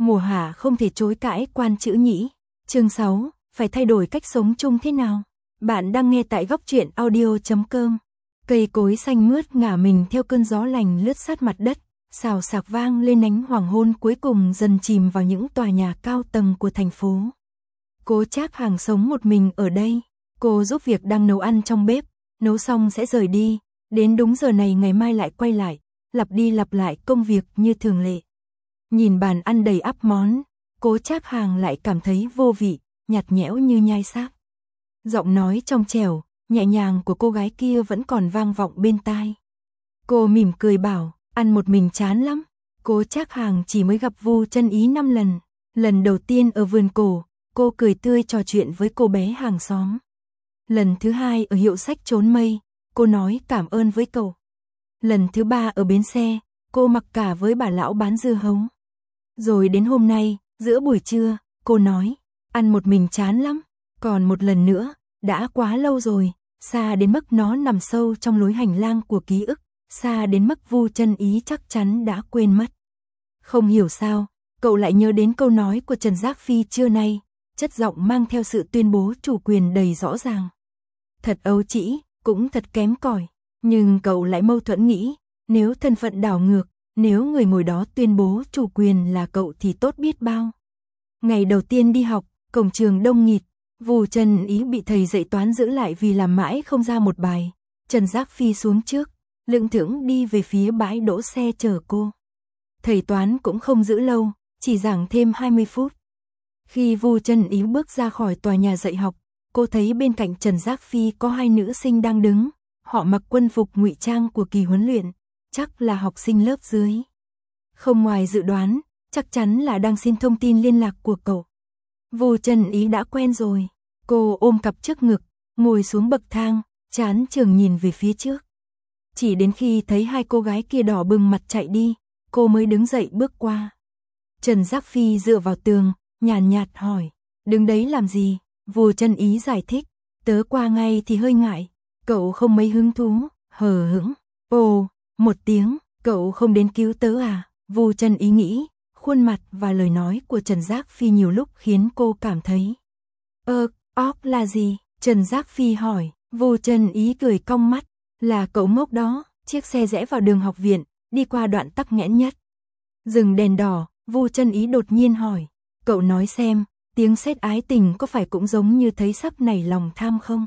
Mùa hạ không thể chối cãi quan chữ nhĩ. Chương 6, phải thay đổi cách sống chung thế nào? Bạn đang nghe tại góc truyện audio.com. Cây cối xanh mướt ngả mình theo cơn gió lành lướt sát mặt đất, xào xạc vang lên ánh hoàng hôn cuối cùng dần chìm vào những tòa nhà cao tầng của thành phố. Cố Trác Hàng sống một mình ở đây. Cô giúp việc đang nấu ăn trong bếp, nấu xong sẽ rời đi, đến đúng giờ này ngày mai lại quay lại, lặp đi lặp lại công việc như thường lệ. Nhìn bàn ăn đầy ắp món, Cố Trác Hàng lại cảm thấy vô vị, nhạt nhẽo như nhai xác. Giọng nói trong trẻo, nhẹ nhàng của cô gái kia vẫn còn vang vọng bên tai. Cô mỉm cười bảo, ăn một mình chán lắm. Cố Trác Hàng chỉ mới gặp Vu Chân Ý 5 lần. Lần đầu tiên ở vườn cổ, cô cười tươi trò chuyện với cô bé hàng xóm. Lần thứ hai ở hiệu sách Trốn Mây, cô nói cảm ơn với cậu. Lần thứ ba ở bến xe, cô mặc cả với bà lão bán dưa hấu. Rồi đến hôm nay, giữa buổi trưa, cô nói, ăn một mình chán lắm. Còn một lần nữa, đã quá lâu rồi, xa đến mức nó nằm sâu trong lối hành lang của ký ức, xa đến mức Vu Chân Ý chắc chắn đã quên mất. Không hiểu sao, cậu lại nhớ đến câu nói của Trần Giác Phi trưa nay, chất giọng mang theo sự tuyên bố chủ quyền đầy rõ ràng. Thật ấu trĩ, cũng thật kém cỏi, nhưng cậu lại mâu thuẫn nghĩ, nếu thân phận đảo ngược, nếu người ngồi đó tuyên bố chủ quyền là cậu thì tốt biết bao. Ngày đầu tiên đi học, cổng trường đông nghịt, Vu Chân Ý bị thầy dạy toán giữ lại vì làm mãi không ra một bài. Trần Giác Phi xuống trước, lững thững đi về phía bãi đỗ xe chờ cô. Thầy toán cũng không giữ lâu, chỉ giảng thêm 20 phút. Khi Vu Chân Ý bước ra khỏi tòa nhà dạy học, cô thấy bên cạnh Trần Giác Phi có hai nữ sinh đang đứng, họ mặc quân phục ngụy trang của kỳ huấn luyện, chắc là học sinh lớp dưới. Không ngoài dự đoán, chắc chắn là đang xin thông tin liên lạc của cậu. Vu Chân Ý đã quen rồi, cô ôm cặp trước ngực, ngồi xuống bậc thang, trán trừng nhìn về phía trước. Chỉ đến khi thấy hai cô gái kia đỏ bừng mặt chạy đi, cô mới đứng dậy bước qua. Trần Giác Phi dựa vào tường, nhàn nhạt hỏi, đứng đấy làm gì? Vu Chân Ý giải thích, tớ qua ngay thì hơi ngại, cậu không mấy hứng thú, hờ hững. Ồ, một tiếng, cậu không đến cứu tớ à? Vu Chân Ý nghĩ, khuôn mặt và lời nói của Trần Giác Phi nhiều lúc khiến cô cảm thấy. Óc là gì? Trần Giác Phi hỏi. Vu Chân Ý cười cong mắt, là cậu ngốc đó. Chiếc xe rẽ vào đường học viện, đi qua đoạn tắc nghẽn nhất. Dừng đèn đỏ, Vu Chân Ý đột nhiên hỏi, cậu nói xem, tiếng sét ái tình có phải cũng giống như thấy sắp nảy lòng tham không?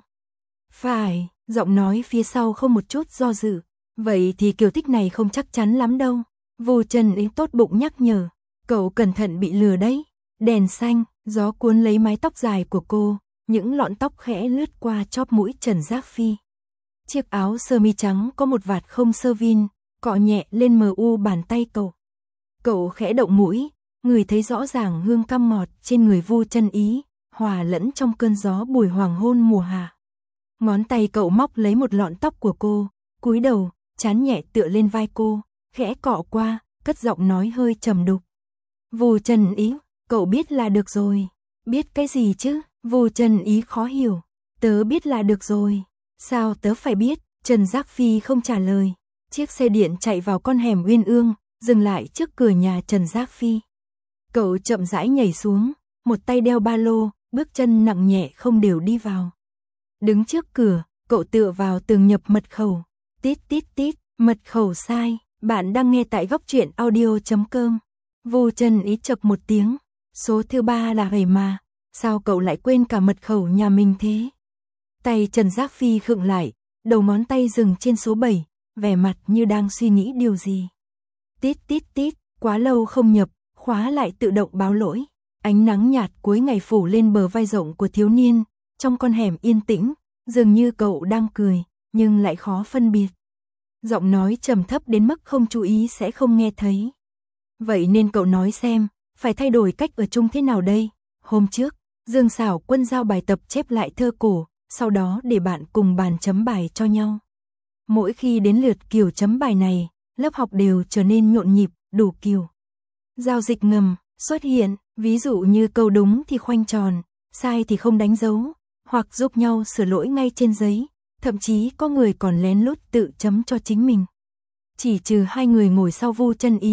Phải, giọng nói phía sau không một chút do dự. Vậy thì kiểu thích này không chắc chắn lắm đâu. Vu Chân Ý tốt bụng nhắc nhở, cậu cẩn thận bị lừa đấy. Đèn xanh, gió cuốn lấy mái tóc dài của cô, những lọn tóc khẽ lướt qua chóp mũi Trần Giác Phi. Chiếc áo sơ mi trắng có một vạt không sơ vin, cọ nhẹ lên mờ u bàn tay cậu. Cậu khẽ động mũi, người thấy rõ ràng hương cam ngọt trên người Vu Chân Ý, hòa lẫn trong cơn gió buổi hoàng hôn mùa hạ. Ngón tay cậu móc lấy một lọn tóc của cô, cúi đầu, trán nhẹ tựa lên vai cô, khẽ cọ qua, cất giọng nói hơi trầm đục. Vu Chân Ý, cậu biết là được rồi. Biết cái gì chứ? Vu Chân Ý khó hiểu. Tớ biết là được rồi. Sao tớ phải biết? Trần Giác Phi không trả lời. Chiếc xe điện chạy vào con hẻm uyên ương, dừng lại trước cửa nhà Trần Giác Phi. Cậu chậm rãi nhảy xuống, một tay đeo ba lô, bước chân nặng nhẹ không đều đi vào. Đứng trước cửa, cậu tựa vào tường nhập mật khẩu. Tít tít tít, mật khẩu sai. Bạn đang nghe tại góc truyện audio.com. Vu Chân Ý chập một tiếng. Số thứ 3 là hầy mà. Sao cậu lại quên cả mật khẩu nhà mình thế? Tay Trần Giác Phi khựng lại, đầu ngón tay dừng trên số 7, vẻ mặt như đang suy nghĩ điều gì. Tít tít tít, quá lâu không nhập, khóa lại tự động báo lỗi. Ánh nắng nhạt cuối ngày phủ lên bờ vai rộng của thiếu niên, trong con hẻm yên tĩnh, dường như cậu đang cười, nhưng lại khó phân biệt. Giọng nói trầm thấp đến mức không chú ý sẽ không nghe thấy. Vậy nên cậu nói xem, phải thay đổi cách ở chung thế nào đây? Hôm trước, Dương Xảo Quân giao bài tập chép lại thơ cổ, sau đó để bạn cùng bàn chấm bài cho nhau. Mỗi khi đến lượt kiểu chấm bài này, lớp học đều trở nên nhộn nhịp, đủ kiểu. Giao dịch ngầm xuất hiện, ví dụ như câu đúng thì khoanh tròn, sai thì không đánh dấu, hoặc giúp nhau sửa lỗi ngay trên giấy, thậm chí có người còn lén lút tự chấm cho chính mình. Chỉ trừ hai người ngồi sau Vu Chân Ý,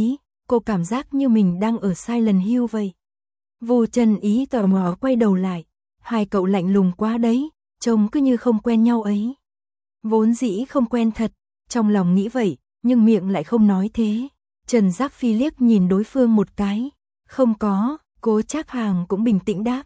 cô cảm giác như mình đang ở Silent Hill vậy. Vu Chân Ý tò mò quay đầu lại, hai cậu lạnh lùng quá đấy, trông cứ như không quen nhau ấy. Vốn dĩ không quen thật, trong lòng nghĩ vậy, nhưng miệng lại không nói thế. Trần Giác Phi liếc nhìn đối phương một cái, không có, Cố Trác Hàng cũng bình tĩnh đáp,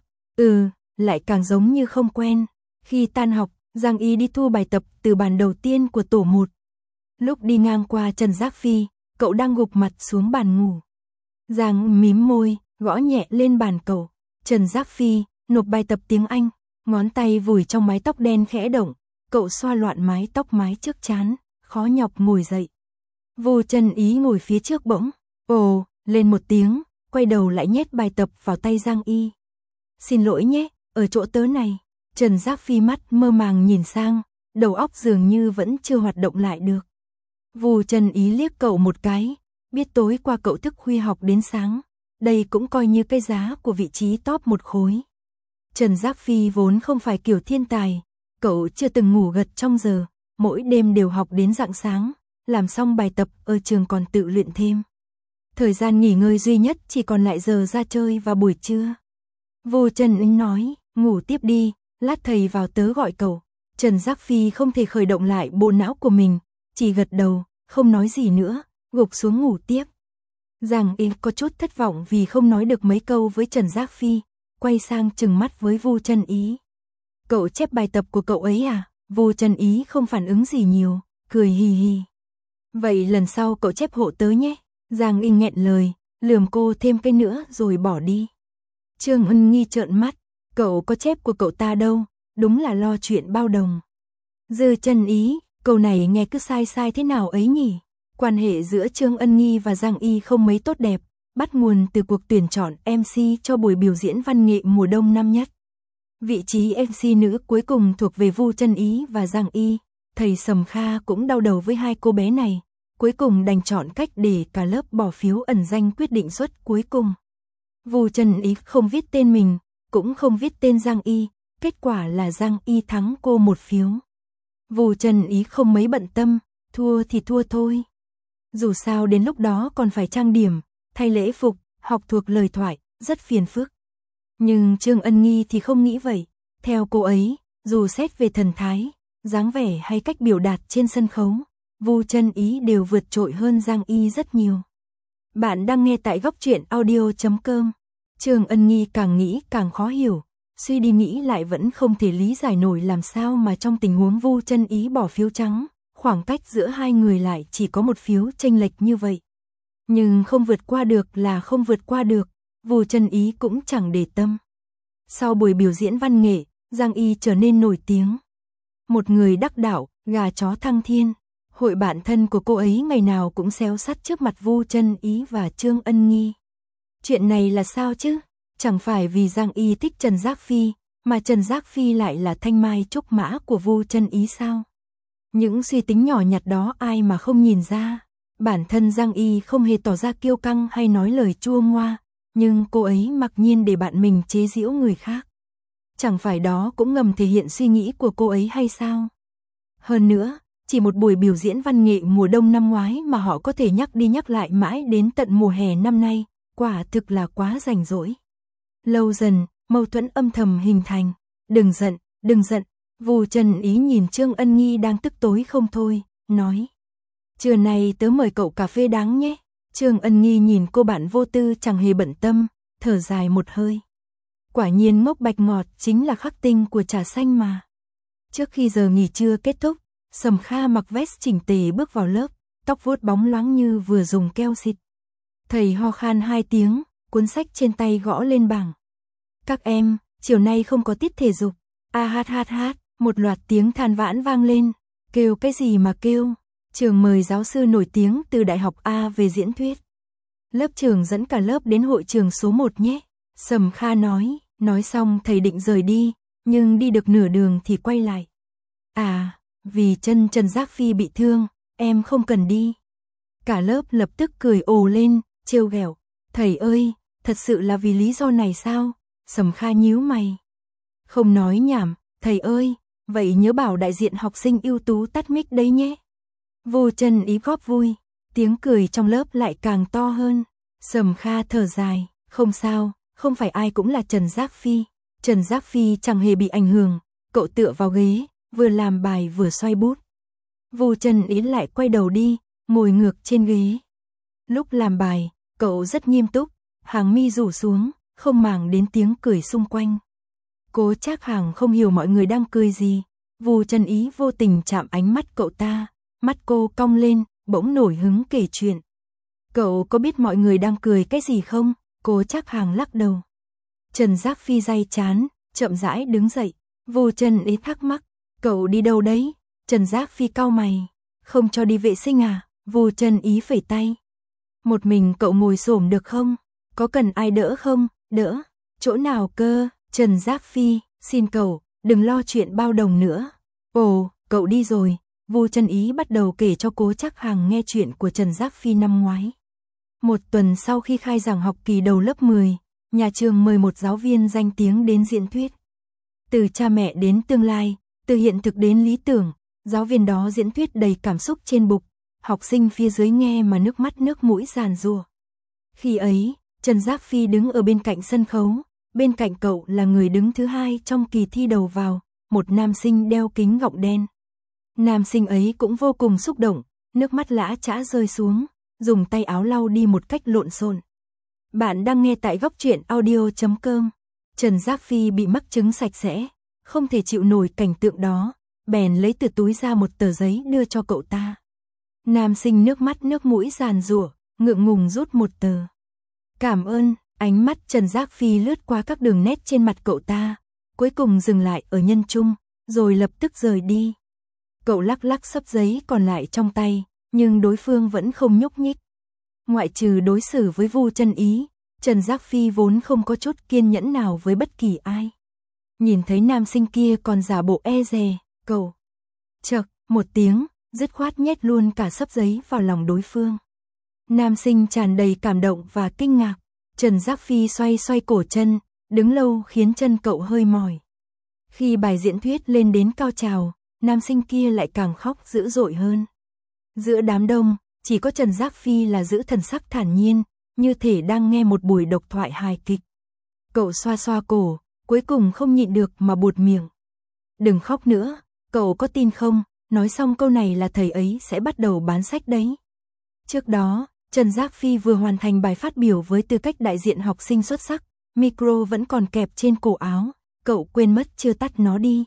lại càng giống như không quen. Khi tan học, Giang Y đi thu bài tập từ bàn đầu tiên của tổ 1. Lúc đi ngang qua Trần Giác Phi, cậu đang gục mặt xuống bàn ngủ. Giang mím môi, gõ nhẹ lên bàn cậu. Trần Giác Phi, nộp bài tập tiếng Anh, ngón tay vùi trong mái tóc đen khẽ động, cậu xoa loạn mái tóc mái trước trán, khó nhọc ngồi dậy. Vu Chân Ý ngồi phía trước bỗng, ồ, lên một tiếng, quay đầu lại nhét bài tập vào tay Giang Y. Xin lỗi nhé, ở chỗ tớ này. Trần Giác Phi mắt mơ màng nhìn sang, đầu óc dường như vẫn chưa hoạt động lại được. Vu Chân Ý liếc cậu một cái, biết tối qua cậu thức khuya học đến sáng, đây cũng coi như cái giá của vị trí top 1 khối. Trần Giác Phi vốn không phải kiểu thiên tài, cậu chưa từng ngủ gật trong giờ, mỗi đêm đều học đến rạng sáng, làm xong bài tập ở trường còn tự luyện thêm. Thời gian nghỉ ngơi duy nhất chỉ còn lại giờ ra chơi và buổi trưa. Vu Chân Ý nói, ngủ tiếp đi, lát thầy vào tớ gọi cậu. Trần Giác Phi không thể khởi động lại bộ não của mình, chỉ gật đầu, không nói gì nữa, gục xuống ngủ tiếp. Giang Y có chút thất vọng vì không nói được mấy câu với Trần Giác Phi, quay sang trừng mắt với Vu Chân Ý. Cậu chép bài tập của cậu ấy à? Vu Chân Ý không phản ứng gì nhiều, cười hì hì. Vậy lần sau cậu chép hộ tớ nhé. Giang Y nghẹn lời, lườm cô thêm cái nữa rồi bỏ đi. Trương Ân Nghi trợn mắt, cậu có chép của cậu ta đâu, đúng là lo chuyện bao đồng. Dư Chân Ý, câu này nghe cứ sai sai thế nào ấy nhỉ? Quan hệ giữa Trương Ân Nghi và Giang Y không mấy tốt đẹp, bắt nguồn từ cuộc tuyển chọn MC cho buổi biểu diễn văn nghệ mùa đông năm nhất. Vị trí MC nữ cuối cùng thuộc về Vu Chân Ý và Giang Y, thầy Sầm Kha cũng đau đầu với hai cô bé này, cuối cùng đành chọn cách để cả lớp bỏ phiếu ẩn danh quyết định suất cuối cùng. Vu Chân Ý không viết tên mình, cũng không viết tên Giang Y, kết quả là Giang Y thắng cô một phiếu. Vu Chân Ý không mấy bận tâm, thua thì thua thôi. Dù sao đến lúc đó còn phải trang điểm, thay lễ phục, học thuộc lời thoại, rất phiền phức. Nhưng Trương Ân Nghi thì không nghĩ vậy. Theo cô ấy, dù xét về thần thái, dáng vẻ hay cách biểu đạt trên sân khấu, Vu Chân Ý đều vượt trội hơn Giang Y rất nhiều. Bạn đang nghe tại Góc Truyện Audio.com. Trương Ân Nghi càng nghĩ càng khó hiểu, suy đi nghĩ lại vẫn không thể lý giải nổi làm sao mà trong tình huống Vu Chân Ý bỏ phiếu trắng, khoảng cách giữa hai người lại chỉ có một phiếu chênh lệch như vậy. Nhưng không vượt qua được là không vượt qua được, Vu Chân Ý cũng chẳng để tâm. Sau buổi biểu diễn văn nghệ, Giang Y trở nên nổi tiếng. Một người đắc đạo, gà chó thăng thiên. Hội bạn thân của cô ấy ngày nào cũng xéo sắt trước mặt Vu Chân Ý và Trương Ân Nghi. Chuyện này là sao chứ? Chẳng phải vì Giang Y thích Trần Giác Phi, mà Trần Giác Phi lại là thanh mai trúc mã của Vu Chân Ý sao? Những suy tính nhỏ nhặt đó ai mà không nhìn ra. Bản thân Giang Y không hề tỏ ra kiêu căng hay nói lời chua ngoa, nhưng cô ấy mặc nhiên để bạn mình chế giễu người khác. Chẳng phải đó cũng ngầm thể hiện suy nghĩ của cô ấy hay sao? Hơn nữa, chỉ một buổi biểu diễn văn nghệ mùa đông năm ngoái mà họ có thể nhắc đi nhắc lại mãi đến tận mùa hè năm nay, quả thực là quá rảnh rỗi. Lâu dần, mâu thuẫn âm thầm hình thành. Đừng giận. Vu Chân Ý nhìn Trương Ân Nghi đang tức tối không thôi, nói. Trưa nay tớ mời cậu cà phê đáng nhé. Trương Ân Nghi nhìn cô bạn vô tư chẳng hề bận tâm, thở dài một hơi. Quả nhiên ngốc bạch ngọt chính là khắc tinh của trà xanh mà. Trước khi giờ nghỉ trưa kết thúc, Sầm Kha mặc vest chỉnh tề bước vào lớp, tóc vuốt bóng loáng như vừa dùng keo xịt. Thầy ho khan 2 tiếng, cuốn sách trên tay gõ lên bảng. Các em, chiều nay không có tiết thể dục. Hát, một loạt tiếng than vãn vang lên. Kêu cái gì mà kêu? Trường mời giáo sư nổi tiếng từ Đại học A về diễn thuyết. Lớp trưởng dẫn cả lớp đến hội trường số 1 nhé. Sầm Kha nói xong thầy định rời đi, nhưng đi được nửa đường thì quay lại. À, vì chân Trần Giác Phi bị thương, em không cần đi. Cả lớp lập tức cười ồ lên, trêu ghẹo. Thầy ơi, thật sự là vì lý do này sao? Sầm Kha nhíu mày. Không nói nhảm, thầy ơi, vậy nhớ bảo đại diện học sinh ưu tú tắt mic đấy nhé. Vu Chân Ý góp vui, tiếng cười trong lớp lại càng to hơn. Sầm Kha thở dài, không sao, không phải ai cũng là Trần Giác Phi. Trần Giác Phi chẳng hề bị ảnh hưởng, cậu tựa vào ghế, vừa làm bài vừa xoay bút. Vu Trần Ý lại quay đầu đi, ngồi ngược trên ghế. Lúc làm bài, cậu rất nghiêm túc, hàng mi rủ xuống, không màng đến tiếng cười xung quanh. Cố Trác Hàng không hiểu mọi người đang cười gì. Vu Trần Ý vô tình chạm ánh mắt cậu ta, mắt cô cong lên, bỗng nổi hứng kể chuyện. Cậu có biết mọi người đang cười cái gì không? Cố Trác Hàng lắc đầu. Trần Giác Phi day chán, chậm rãi đứng dậy. Vu Trần Ý thắc mắc, cậu đi đâu đấy? Trần Giác Phi cau mày, không cho đi vệ sinh à? Vu Trần Ý phẩy tay. Một mình cậu ngồi xổm được không? Có cần ai đỡ không? Đỡ? Chỗ nào cơ? Trần Giác Phi, xin cậu, đừng lo chuyện bao đồng nữa. Ồ, cậu đi rồi. Vu Trần Ý bắt đầu kể cho Cố Trác Hàng nghe chuyện của Trần Giác Phi năm ngoái. Một tuần sau khi khai giảng học kỳ đầu lớp 10, nhà trường mời một giáo viên danh tiếng đến diễn thuyết. Từ cha mẹ đến tương lai, từ hiện thực đến lý tưởng, giáo viên đó diễn thuyết đầy cảm xúc trên bục, học sinh phía dưới nghe mà nước mắt nước mũi giàn giụa. Khi ấy, Trần Giác Phi đứng ở bên cạnh sân khấu, bên cạnh cậu là người đứng thứ hai trong kỳ thi đầu vào, một nam sinh đeo kính gọng đen. Nam sinh ấy cũng vô cùng xúc động, nước mắt lã chã rơi xuống, dùng tay áo lau đi một cách lộn xộn. Bạn đang nghe tại Góc Truyện Audio.com. Trần Giác Phi bị mắc chứng sạch sẽ, không thể chịu nổi cảnh tượng đó, bèn lấy từ túi ra một tờ giấy đưa cho cậu ta. Nam sinh nước mắt nước mũi giàn giụa, ngượng ngùng rút một tờ. Cảm ơn. Ánh mắt Trần Giác Phi lướt qua các đường nét trên mặt cậu ta, cuối cùng dừng lại ở nhân trung, rồi lập tức rời đi. Cậu lắc lắc xấp giấy còn lại trong tay, nhưng đối phương vẫn không nhúc nhích. Ngoại trừ đối xử với Vu Trần Ý, Trần Giác Phi vốn không có chút kiên nhẫn nào với bất kỳ ai. Nhìn thấy nam sinh kia còn giả bộ e dè, cậu chậc một tiếng, dứt khoát nhét luôn cả xấp giấy vào lòng đối phương. Nam sinh tràn đầy cảm động và kinh ngạc. Trần Giác Phi xoay xoay cổ chân, đứng lâu khiến chân cậu hơi mỏi. Khi bài diễn thuyết lên đến cao trào, nam sinh kia lại càng khóc dữ dội hơn. Giữa đám đông, chỉ có Trần Giác Phi là giữ thần sắc thản nhiên, như thể đang nghe một buổi độc thoại hài kịch. Cậu xoa xoa cổ, cuối cùng không nhịn được mà buột miệng. Đừng khóc nữa, cậu có tin không? Nói xong câu này là thầy ấy sẽ bắt đầu bán sách đấy. Trước đó, Trần Giác Phi vừa hoàn thành bài phát biểu với tư cách đại diện học sinh xuất sắc, micro vẫn còn kẹp trên cổ áo, cậu quên mất chưa tắt nó đi.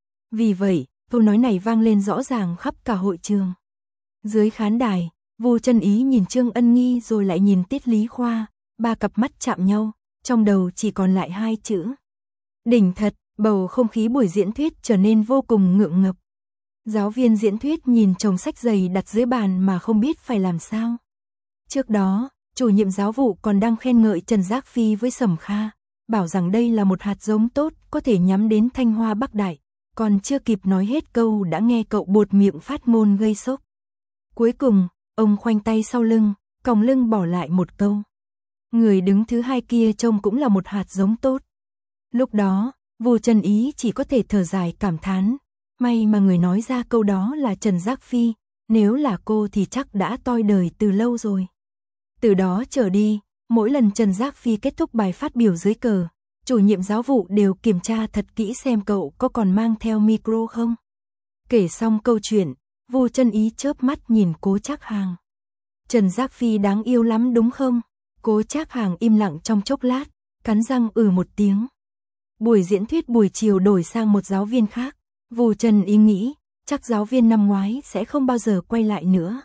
Vì vậy, câu nói này vang lên rõ ràng khắp cả hội trường. Dưới khán đài, Vu Trần Ý nhìn Trương Ân Nghi rồi lại nhìn Tiết Lý Khoa, ba cặp mắt chạm nhau, trong đầu chỉ còn lại hai chữ. Đỉnh thật, bầu không khí buổi diễn thuyết trở nên vô cùng ngượng ngập. Giáo viên diễn thuyết nhìn chồng sách dày đặt dưới bàn mà không biết phải làm sao. Trước đó, chủ nhiệm giáo vụ còn đang khen ngợi Trần Giác Phi với Sầm Kha, bảo rằng đây là một hạt giống tốt, có thể nhắm đến Thanh Hoa Bắc Đại, còn chưa kịp nói hết câu đã nghe cậu buột miệng phát ngôn gây sốc. Cuối cùng, ông khoanh tay sau lưng, còng lưng bỏ lại một câu. Người đứng thứ hai kia trông cũng là một hạt giống tốt. Lúc đó, Vu Trần Ý chỉ có thể thở dài cảm thán, may mà người nói ra câu đó là Trần Giác Phi, nếu là cô thì chắc đã toi đời từ lâu rồi. Từ đó trở đi, mỗi lần Trần Giác Phi kết thúc bài phát biểu dưới cờ, chủ nhiệm giáo vụ đều kiểm tra thật kỹ xem cậu có còn mang theo micro không. Kể xong câu chuyện, Vu Trần Ý chớp mắt nhìn Cố Trác Hàng. Trần Giác Phi đáng yêu lắm đúng không? Cố Trác Hàng im lặng trong chốc lát, cắn răng một tiếng. Buổi diễn thuyết buổi chiều đổi sang một giáo viên khác, Vu Trần Ý nghĩ, chắc giáo viên năm ngoái sẽ không bao giờ quay lại nữa.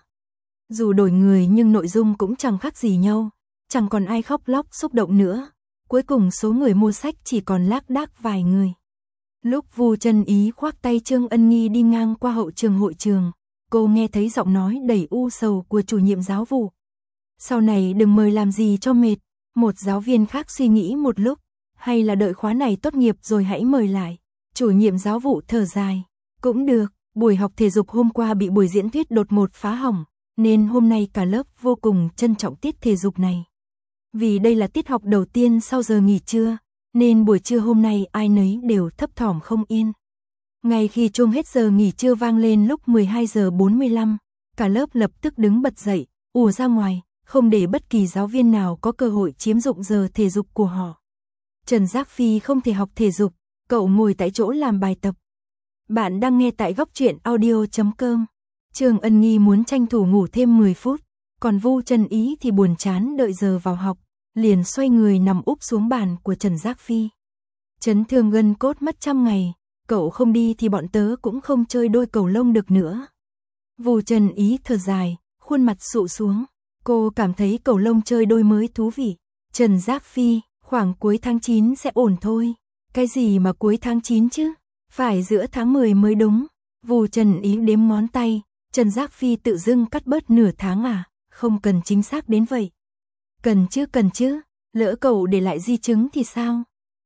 Dù đổi người nhưng nội dung cũng chẳng khác gì nhau, chẳng còn ai khóc lóc xúc động nữa. Cuối cùng số người mua sách chỉ còn lác đác vài người. Lúc Vu Trần Ý khoác tay Trương Ân Nghi đi ngang qua hậu trường hội trường, cô nghe thấy giọng nói đầy u sầu của chủ nhiệm giáo vụ. Sau này đừng mời làm gì cho mệt. Một giáo viên khác suy nghĩ một lúc, hay là đợi khóa này tốt nghiệp rồi hãy mời lại. Chủ nhiệm giáo vụ thở dài, cũng được, buổi học thể dục hôm qua bị buổi diễn thuyết đột ngột phá hỏng, nên hôm nay cả lớp vô cùng trân trọng tiết thể dục này. Vì đây là tiết học đầu tiên sau giờ nghỉ trưa, nên buổi trưa hôm nay ai nấy đều thấp thỏm không yên. Ngay khi chuông hết giờ nghỉ trưa vang lên lúc 12 giờ 45, cả lớp lập tức đứng bật dậy, ùa ra ngoài, không để bất kỳ giáo viên nào có cơ hội chiếm dụng giờ thể dục của họ. Trần Giác Phi không thể học thể dục, cậu ngồi tại chỗ làm bài tập. Bạn đang nghe tại góc truyện audio.com. Trương Ân Nghi muốn tranh thủ ngủ thêm 10 phút, còn Vu Trần Ý thì buồn chán đợi giờ vào học, liền xoay người nằm úp xuống bàn của Trần Giác Phi. Chấn thương gân cốt mất 100 ngày, cậu không đi thì bọn tớ cũng không chơi đôi cầu lông được nữa. Vu Trần Ý thở dài, khuôn mặt sụ xuống. Cô cảm thấy cầu lông chơi đôi mới thú vị. Trần Giác Phi, khoảng cuối tháng 9 sẽ ổn thôi. Cái gì mà cuối tháng 9 chứ? Phải giữa tháng 10 mới đúng. Vu Trần Ý đếm ngón tay. Trần Giác Phi tự dưng cắt bớt nửa tháng à? Không cần chính xác đến vậy. Cần chứ. Lỡ cậu để lại di chứng thì sao?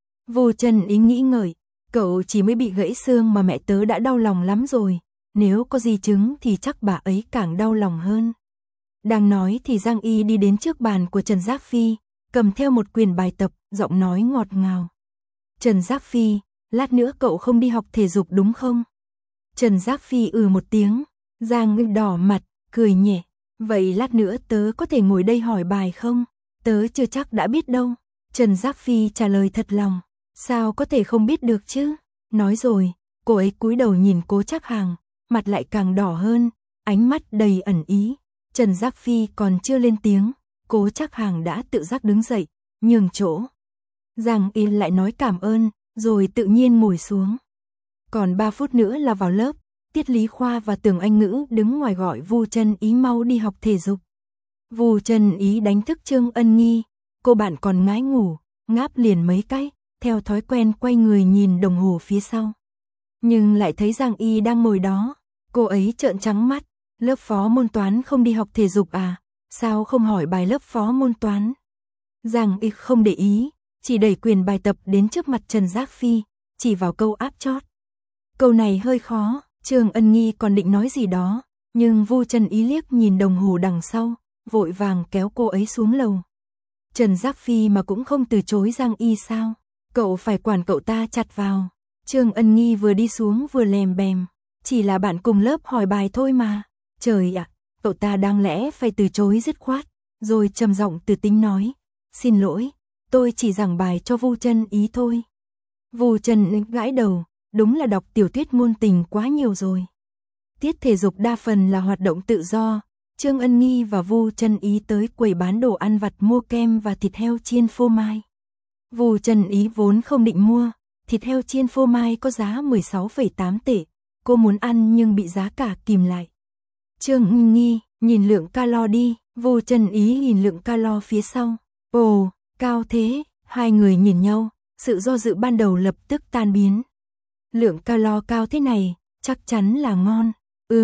Vu Trần Ý nghĩ ngợi. Cậu chỉ mới bị gãy xương mà mẹ tớ đã đau lòng lắm rồi. Nếu có di chứng thì chắc bà ấy càng đau lòng hơn. Đang nói thì Giang Y đi đến trước bàn của Trần Giác Phi, cầm theo một quyển bài tập, giọng nói ngọt ngào. Trần Giác Phi, lát nữa cậu không đi học thể dục đúng không? Trần Giác Phi một tiếng, Giang Y đỏ mặt, cười nhẹ. Vậy lát nữa tớ có thể ngồi đây hỏi bài không? Tớ chưa chắc đã biết đâu. Trần Giác Phi trả lời thật lòng. Sao có thể không biết được chứ? Nói rồi, cô ấy cúi đầu nhìn Cố Trác Hàng, mặt lại càng đỏ hơn, ánh mắt đầy ẩn ý. Trần Giác Phi còn chưa lên tiếng, Cố Trác Hàng đã tự giác đứng dậy, nhường chỗ. Giang Y lại nói cảm ơn, rồi tự nhiên ngồi xuống. Còn 3 phút nữa là vào lớp, Tiết Lý Khoa và Tưởng Anh Ngữ đứng ngoài gọi Vu Trần Ý mau đi học thể dục. Vu Trần Ý đánh thức Trương Ân Nghi, cô bạn còn ngái ngủ, ngáp liền mấy cái, theo thói quen quay người nhìn đồng hồ phía sau. Nhưng lại thấy Giang Y đang ngồi đó, cô ấy trợn trắng mắt. Lớp phó môn toán không đi học thể dục à? Sao không hỏi bài lớp phó môn toán? Giang Y không để ý, chỉ đẩy quyền bài tập đến trước mặt Trần Giác Phi, chỉ vào câu áp chót. Câu này hơi khó, Trương Ân Nghi còn định nói gì đó, nhưng Vu Trần Ý liếc nhìn đồng hồ đằng sau, vội vàng kéo cô ấy xuống lầu. Trần Giác Phi mà cũng không từ chối Giang Y sao? Cậu phải quản cậu ta chặt vào. Trương Ân Nghi vừa đi xuống vừa lèm bèm, chỉ là bạn cùng lớp hỏi bài thôi mà. Trời ạ, cậu ta đáng lẽ phải từ chối dứt khoát, rồi trầm giọng từ tính nói, xin lỗi, tôi chỉ giảng bài cho Vu Trần Ý thôi. Vu Trần gãi đầu, đúng là đọc tiểu thuyết ngôn tình quá nhiều rồi. Tiết thể dục đa phần là hoạt động tự do, Trương Ân Nghi và Vu Trần Ý tới quầy bán đồ ăn vặt mua kem và thịt heo chiên phô mai. Vu Trần Ý vốn không định mua, thịt heo chiên phô mai có giá 16,8 tệ, cô muốn ăn nhưng bị giá cả kìm lại. Trương Ân Nghi, nhìn lượng calo đi, Vu Trần Ý nhìn lượng calo phía sau. Ồ, cao thế, hai người nhìn nhau, sự do dự ban đầu lập tức tan biến. Lượng calo cao thế này, chắc chắn là ngon.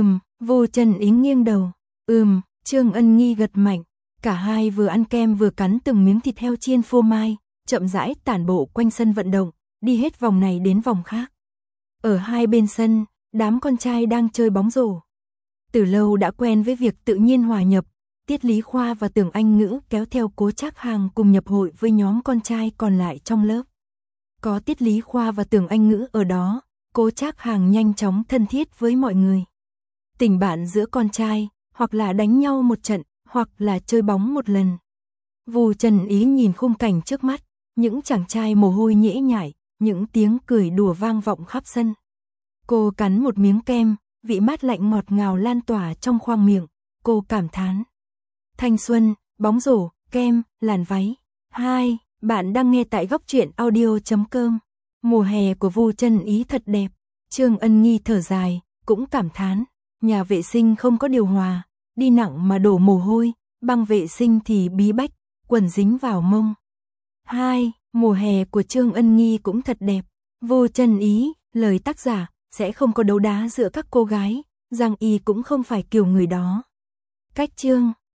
Vu Trần Ý nghiêng đầu. Trương Ân Nghi gật mạnh. Cả hai vừa ăn kem vừa cắn từng miếng thịt heo chiên phô mai, chậm rãi tản bộ quanh sân vận động, đi hết vòng này đến vòng khác. Ở hai bên sân, đám con trai đang chơi bóng rổ. Từ lâu đã quen với việc tự nhiên hòa nhập, Tiết Lý Khoa và Tưởng Anh Ngữ kéo theo Cố Trác Hàng cùng nhập hội với nhóm con trai còn lại trong lớp. Có Tiết Lý Khoa và Tưởng Anh Ngữ ở đó, Cố Trác Hàng nhanh chóng thân thiết với mọi người. Tình bạn giữa con trai, hoặc là đánh nhau một trận, hoặc là chơi bóng một lần. Vu Trần Ý nhìn khung cảnh trước mắt, những chàng trai mồ hôi nhễ nhại, những tiếng cười đùa vang vọng khắp sân. Cô cắn một miếng kem, vị mát lạnh ngọt ngào lan tỏa trong khoang miệng, cô cảm thán. Thanh xuân, bóng rổ, kem, làn váy. Bạn đang nghe tại góc truyện audio.com. Mùa hè của Vu Trần Ý thật đẹp. Trương Ân Nghi thở dài, cũng cảm thán. Nhà vệ sinh không có điều hòa, đi nặng mà đổ mồ hôi, băng vệ sinh thì bí bách, quần dính vào mông. Mùa hè của Trương Ân Nghi cũng thật đẹp. Vu Trần Ý, lời tác giả, sẽ không có đấu đá giữa các cô gái, Giang Y cũng không phải kiểu người đó. Cách chương